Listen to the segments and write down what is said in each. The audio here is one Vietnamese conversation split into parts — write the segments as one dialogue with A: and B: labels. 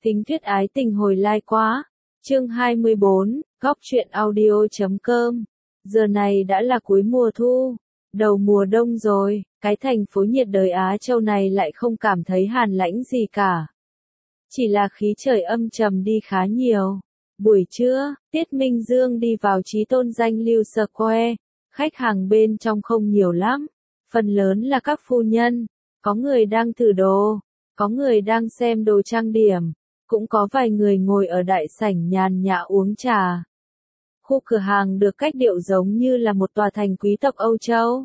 A: Tính thuyết ái tình hồi lai quá. Chương 24, góc truyện audio.com. Giờ này đã là cuối mùa thu, đầu mùa đông rồi, cái thành phố nhiệt đới Á Châu này lại không cảm thấy hàn lãnh gì cả. Chỉ là khí trời âm trầm đi khá nhiều. Buổi trưa, Tiết Minh Dương đi vào Chí Tôn danh Lưu Square, khách hàng bên trong không nhiều lắm, phần lớn là các phu nhân, có người đang thử đồ, có người đang xem đồ trang điểm, cũng có vài người ngồi ở đại sảnh nhàn nhã uống trà. Khu cửa hàng được cách điệu giống như là một tòa thành quý tộc Âu Châu.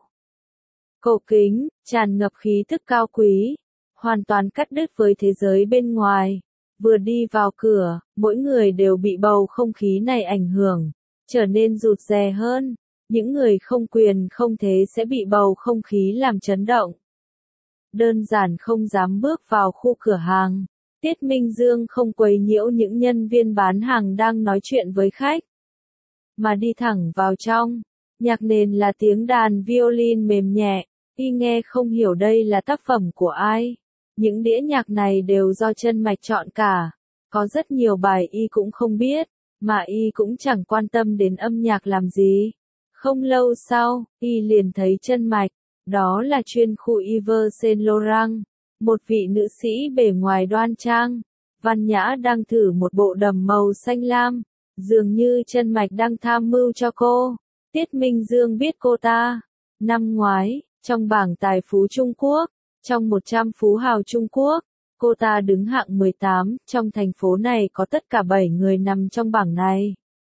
A: Cổ kính, tràn ngập khí tức cao quý, hoàn toàn cắt đứt với thế giới bên ngoài. Vừa đi vào cửa, mỗi người đều bị bầu không khí này ảnh hưởng, trở nên rụt rè hơn. Những người không quyền không thế sẽ bị bầu không khí làm chấn động. Đơn giản không dám bước vào khu cửa hàng. Tiết Minh Dương không quấy nhiễu những nhân viên bán hàng đang nói chuyện với khách, mà đi thẳng vào trong. Nhạc nền là tiếng đàn violin mềm nhẹ, y nghe không hiểu đây là tác phẩm của ai. Những đĩa nhạc này đều do Chân Mạch chọn cả, có rất nhiều bài y cũng không biết, mà y cũng chẳng quan tâm đến âm nhạc làm gì. Không lâu sau, y liền thấy Chân Mạch, đó là chuyên khu Yves Saint Laurent, một vị nữ sĩ bề ngoài đoan trang, văn nhã đang thử một bộ đầm màu xanh lam, dường như Chân Mạch đang tham mưu cho cô. Tiết Minh Dương biết cô ta, năm ngoái, trong bảng tài phú Trung Quốc, trong 100 phú hào Trung Quốc, cô ta đứng hạng 18, trong thành phố này có tất cả 7 người nằm trong bảng này.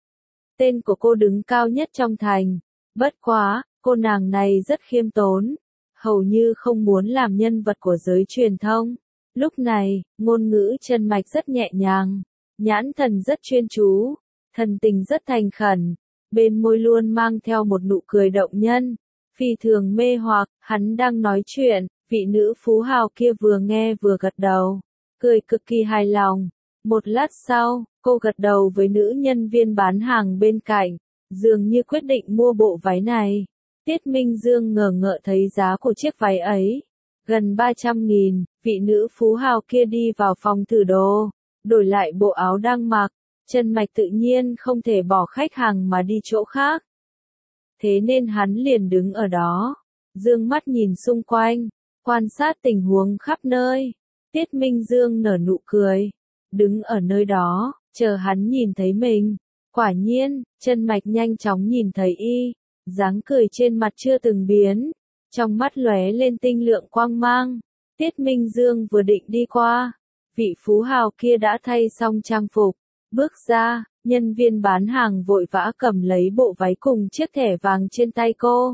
A: Tên của cô đứng cao nhất trong thành, bất quá, cô nàng này rất khiêm tốn, hầu như không muốn làm nhân vật của giới truyền thông. Lúc này, ngôn ngữ Chân Mạch rất nhẹ nhàng, nhãn thần rất chuyên chú, thần tình rất thành khẩn, bên môi luôn mang theo một nụ cười động nhân, phi thường mê hoặc. Hắn đang nói chuyện, vị nữ phú hào kia vừa nghe vừa gật đầu, cười cực kỳ hài lòng. Một lát sau, cô gật đầu với nữ nhân viên bán hàng bên cạnh, dường như quyết định mua bộ váy này. Tiết Minh Dương ngờ ngợ thấy giá của chiếc váy ấy, gần 300.000, vị nữ phú hào kia đi vào phòng thử đồ, đổi lại bộ áo đang mặc. Chân Mạch tự nhiên không thể bỏ khách hàng mà đi chỗ khác. Thế nên hắn liền đứng ở đó, dương mắt nhìn xung quanh, quan sát tình huống khắp nơi. Tiết Minh Dương nở nụ cười, đứng ở nơi đó, chờ hắn nhìn thấy mình. Quả nhiên, Chân Mạch nhanh chóng nhìn thấy y, dáng cười trên mặt chưa từng biến, trong mắt lóe lên tinh lượng quang mang. Tiết Minh Dương vừa định đi qua, vị phú hào kia đã thay xong trang phục, bước ra, nhân viên bán hàng vội vã cầm lấy bộ váy cùng chiếc thẻ vàng trên tay cô.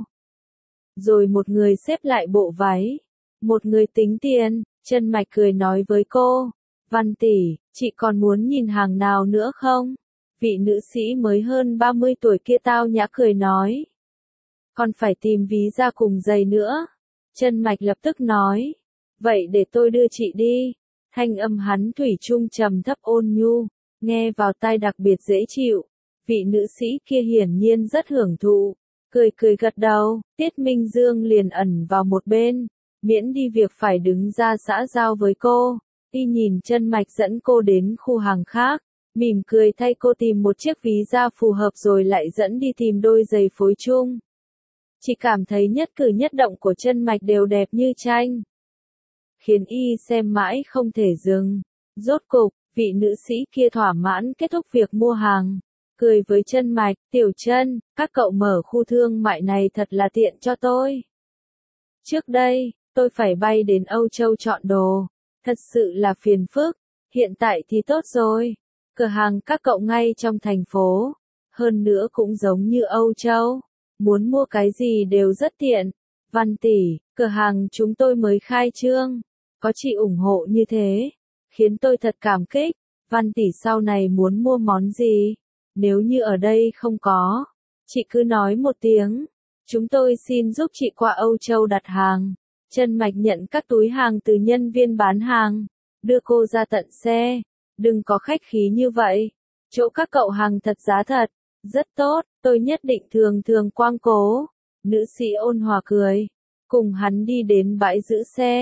A: Rồi một người xếp lại bộ váy, một người tính tiền. Chân Mạch cười nói với cô, Văn tỷ, chị còn muốn nhìn hàng nào nữa không? Vị nữ sĩ mới hơn 30 tuổi kia tao nhã cười nói. Còn phải tìm ví da cùng giày nữa. Chân Mạch lập tức nói, vậy để tôi đưa chị đi. Thanh âm hắn thủy chung trầm thấp ôn nhu, nghe vào tai đặc biệt dễ chịu. Vị nữ sĩ kia hiển nhiên rất hưởng thụ, cười cười gật đầu. Tiết Minh Dương liền ẩn vào một bên, miễn đi việc phải đứng ra xã giao với cô. Y nhìn Chân Mạch dẫn cô đến khu hàng khác, mỉm cười thay cô tìm một chiếc ví da phù hợp rồi lại dẫn đi tìm đôi giày phối chung. Chỉ cảm thấy nhất cử nhất động của Chân Mạch đều đẹp như tranh, khiến y xem mãi không thể dừng. Rốt cục, vị nữ sĩ kia thỏa mãn kết thúc việc mua hàng, cười với Chân Mạch, Tiểu Chân, các cậu mở khu thương mại này thật là tiện cho tôi. Trước đây, tôi phải bay đến Âu Châu chọn đồ, thật sự là phiền phức, hiện tại thì tốt rồi. Cửa hàng các cậu ngay trong thành phố, hơn nữa cũng giống như Âu Châu, muốn mua cái gì đều rất tiện. Văn tỷ, cửa hàng chúng tôi mới khai trương, có chị ủng hộ như thế, khiến tôi thật cảm kích. Văn tỷ sau này muốn mua món gì, nếu như ở đây không có, chị cứ nói một tiếng, chúng tôi xin giúp chị qua Âu Châu đặt hàng. Chân Mạch nhận các túi hàng từ nhân viên bán hàng, đưa cô ra tận xe. Đừng có khách khí như vậy, chỗ các cậu hàng thật giá thật, rất tốt, tôi nhất định thường thường quang cố. Nữ sĩ ôn hòa cười, cùng hắn đi đến bãi giữ xe,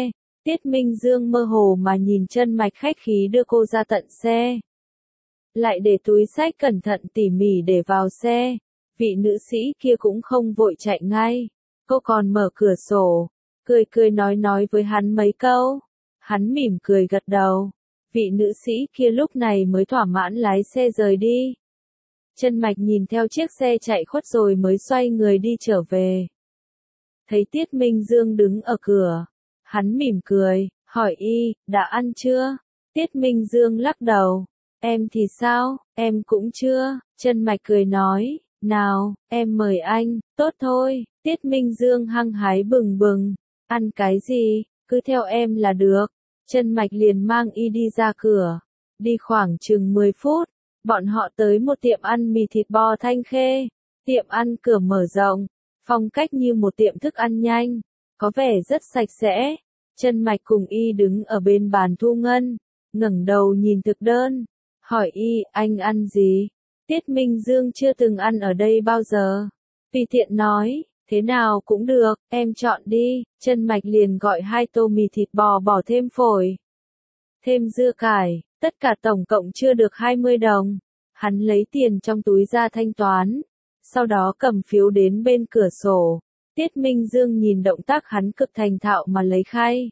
A: Tiết Minh Dương mơ hồ mà nhìn Chân Mạch khách khí đưa cô ra tận xe. Lại để túi xách cẩn thận tỉ mỉ để vào xe. Vị nữ sĩ kia cũng không vội chạy ngay. Cô còn mở cửa sổ, cười cười nói với hắn mấy câu. Hắn mỉm cười gật đầu. Vị nữ sĩ kia lúc này mới thỏa mãn lái xe rời đi. Chân Mạch nhìn theo chiếc xe chạy khuất rồi mới xoay người đi trở về. Thấy Tiết Minh Dương đứng ở cửa. Hắn mỉm cười, hỏi y, đã ăn chưa? Tiết Minh Dương lắc đầu. Em thì sao, em cũng chưa. Chân Mạch cười nói, nào, em mời anh, tốt thôi. Tiết Minh Dương hăng hái bừng bừng. Ăn cái gì, cứ theo em là được. Chân Mạch liền mang y đi ra cửa. Đi khoảng chừng 10 phút, bọn họ tới một tiệm ăn mì thịt bò Thanh Khê. Tiệm ăn cửa mở rộng, phong cách như một tiệm thức ăn nhanh, có vẻ rất sạch sẽ. Chân Mạch cùng y đứng ở bên bàn thu ngân, ngẩng đầu nhìn thực đơn, hỏi y, anh ăn gì? Tiết Minh Dương chưa từng ăn ở đây bao giờ. Tùy tiện nói, thế nào cũng được, em chọn đi. Chân Mạch liền gọi 2 tô mì thịt bò bỏ thêm phổi, thêm dưa cải, tất cả tổng cộng chưa được 20 đồng. Hắn lấy tiền trong túi ra thanh toán, sau đó cầm phiếu đến bên cửa sổ. Tiết Minh Dương nhìn động tác hắn cực thành thạo mà lấy khay,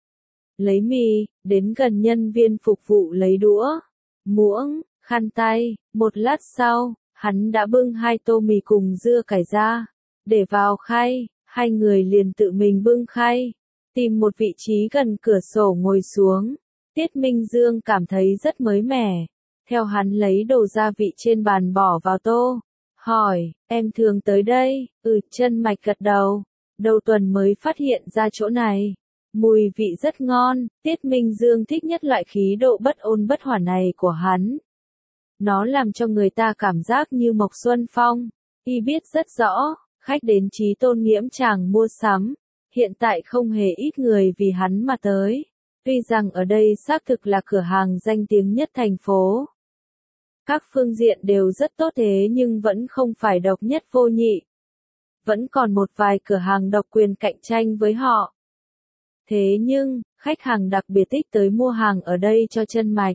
A: lấy mì, đến gần nhân viên phục vụ lấy đũa, muỗng, khăn tay. Một lát sau, hắn đã bưng 2 tô mì cùng dưa cải ra, để vào khay. Hai người liền tự mình bưng khay, tìm một vị trí gần cửa sổ ngồi xuống. Tiết Minh Dương cảm thấy rất mới mẻ. Theo hắn lấy đồ gia vị trên bàn bỏ vào tô. Hỏi, em thường tới đây? Chân Mạch gật đầu. Đầu tuần mới phát hiện ra chỗ này. Mùi vị rất ngon. Tiết Minh Dương thích nhất loại khí độ bất ôn bất hỏa này của hắn. Nó làm cho người ta cảm giác như mộc xuân phong. Y biết rất rõ, khách đến Chí Tôn Nghiễm Tràng mua sắm. Hiện tại không hề ít người vì hắn mà tới. Tuy rằng ở đây xác thực là cửa hàng danh tiếng nhất thành phố. Các phương diện đều rất tốt thế nhưng vẫn không phải độc nhất vô nhị. Vẫn còn một vài cửa hàng độc quyền cạnh tranh với họ. Thế nhưng, khách hàng đặc biệt thích tới mua hàng ở đây cho Chân Mạch.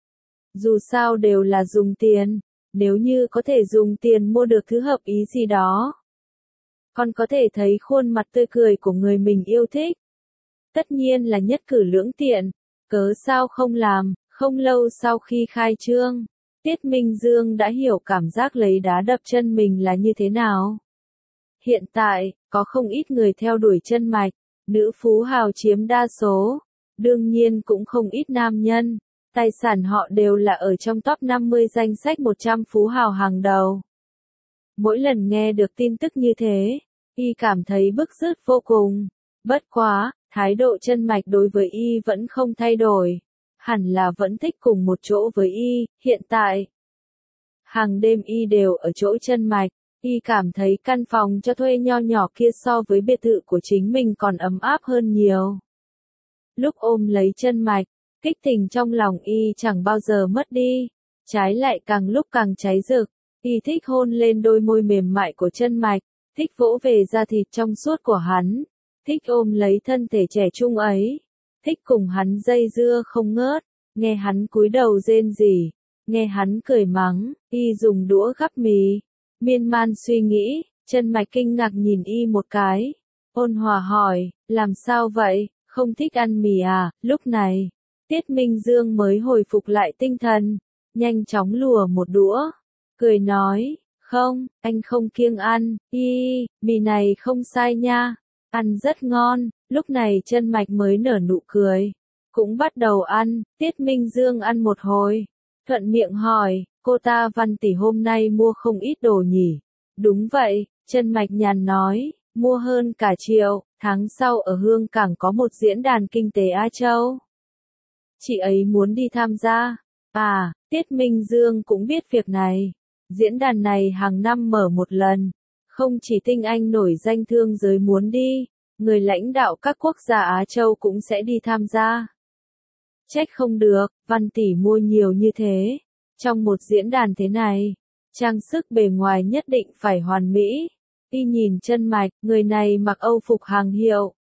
A: Dù sao đều là dùng tiền, nếu như có thể dùng tiền mua được thứ hợp ý gì đó. Còn có thể thấy khuôn mặt tươi cười của người mình yêu thích. Tất nhiên là nhất cử lưỡng tiện, cớ sao không làm. Không lâu sau khi khai trương, Tiết Minh Dương đã hiểu cảm giác lấy đá đập chân mình là như thế nào. Hiện tại, có không ít người theo đuổi Chân Mạch, nữ phú hào chiếm đa số, đương nhiên cũng không ít nam nhân, tài sản họ đều là ở trong top 50 danh sách 100 phú hào hàng đầu. Mỗi lần nghe được tin tức như thế, y cảm thấy bức rứt vô cùng. Bất quá, thái độ Chân Mạch đối với y vẫn không thay đổi. Hẳn là vẫn thích cùng một chỗ với y. Hiện tại, hàng đêm y đều ở chỗ Chân Mạch. Y cảm thấy căn phòng cho thuê nho nhỏ kia so với biệt thự của chính mình còn ấm áp hơn nhiều. Lúc ôm lấy Chân Mạch, kích tình trong lòng y chẳng bao giờ mất đi. Trái lại càng lúc càng cháy rực. Y thích hôn lên đôi môi mềm mại của Chân Mạch, thích vỗ về da thịt trong suốt của hắn, thích ôm lấy thân thể trẻ trung ấy, thích cùng hắn dây dưa không ngớt, nghe hắn cúi đầu rên rỉ, nghe hắn cười mắng. Y dùng đũa gắp mì, miên man suy nghĩ. Chân Mạch kinh ngạc nhìn y một cái, ôn hòa hỏi, làm sao vậy, không thích ăn mì à? Lúc này, Tiết Minh Dương mới hồi phục lại tinh thần, nhanh chóng lùa một đũa, cười nói, không, anh không kiêng ăn. Mì này không sai nha, ăn rất ngon. Lúc này Chân Mạch mới nở nụ cười, cũng bắt đầu ăn. Tiết Minh Dương ăn một hồi, thuận miệng hỏi, cô ta Văn tỷ hôm nay mua không ít đồ nhỉ? Đúng vậy, Chân Mạch nhàn nói, mua hơn cả triệu. Tháng sau ở Hương Cảng có một diễn đàn kinh tế Á Châu. Chị ấy muốn đi tham gia. À, Tiết Minh Dương cũng biết việc này. Diễn đàn này hàng năm mở một lần. Không chỉ tinh anh nổi danh thương giới muốn đi, người lãnh đạo các quốc gia Á Châu cũng sẽ đi tham gia. Trách không được, Văn tỷ mua nhiều như thế. Trong một diễn đàn thế này, trang sức bề ngoài nhất định phải hoàn mỹ. Y nhìn Chân Mạch, người này mặc Âu phục hàng hiệu,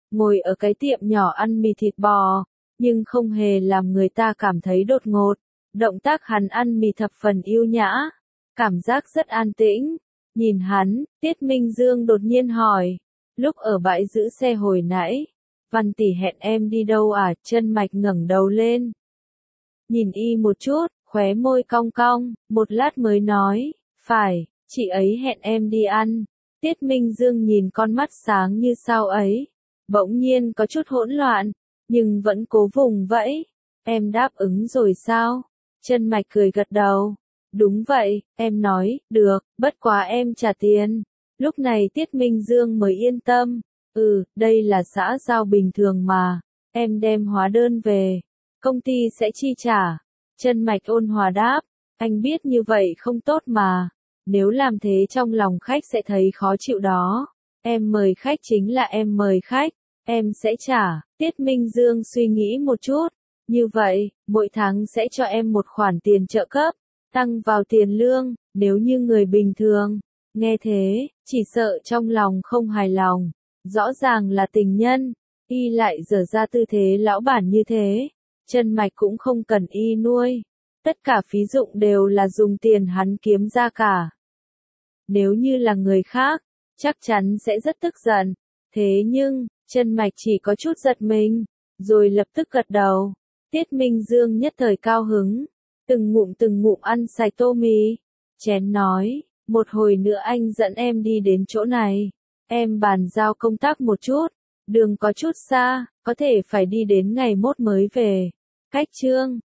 A: ngồi ở cái tiệm nhỏ ăn mì thịt bò, nhưng không hề làm người ta cảm thấy đột ngột. Động tác hắn ăn mì thập phần yêu nhã, cảm giác rất an tĩnh. Nhìn hắn, Tiết Minh Dương đột nhiên hỏi, lúc ở bãi giữ xe hồi nãy, Văn tỷ hẹn em đi đâu à? Chân Mạch ngẩng đầu lên, nhìn y một chút, khóe môi cong cong, một lát mới nói, phải, chị ấy hẹn em đi ăn. Tiết Minh Dương nhìn con mắt sáng như sao ấy, bỗng nhiên có chút hỗn loạn, nhưng vẫn cố vùng vẫy. Em đáp ứng rồi sao? Chân Mạch cười gật đầu. Đúng vậy, em nói, được, bất quá em trả tiền. Lúc này Tiết Minh Dương mới yên tâm. Đây là xã giao bình thường mà. Em đem hóa đơn về, công ty sẽ chi trả. Chân Mạch ôn hòa đáp, anh biết như vậy không tốt mà. Nếu làm thế trong lòng khách sẽ thấy khó chịu đó. Em mời khách chính là em mời khách, em sẽ trả. Tiết Minh Dương suy nghĩ một chút. Như vậy, mỗi tháng sẽ cho em một khoản tiền trợ cấp, tăng vào tiền lương. Nếu như người bình thường nghe thế, chỉ sợ trong lòng không hài lòng. Rõ ràng là tình nhân, y lại dở ra tư thế lão bản như thế. Chân Mạch cũng không cần y nuôi, tất cả phí dụng đều là dùng tiền hắn kiếm ra cả. Nếu như là người khác, chắc chắn sẽ rất tức giận. Thế nhưng, Chân Mạch chỉ có chút giật mình, rồi lập tức gật đầu. Tiết Minh Dương nhất thời cao hứng, từng ngụm ăn sạch tô mì. Chén nói, một hồi nữa anh dẫn em đi đến chỗ này. Em bàn giao công tác một chút, đường có chút xa, có thể phải đi đến ngày mốt mới về. Cách Chương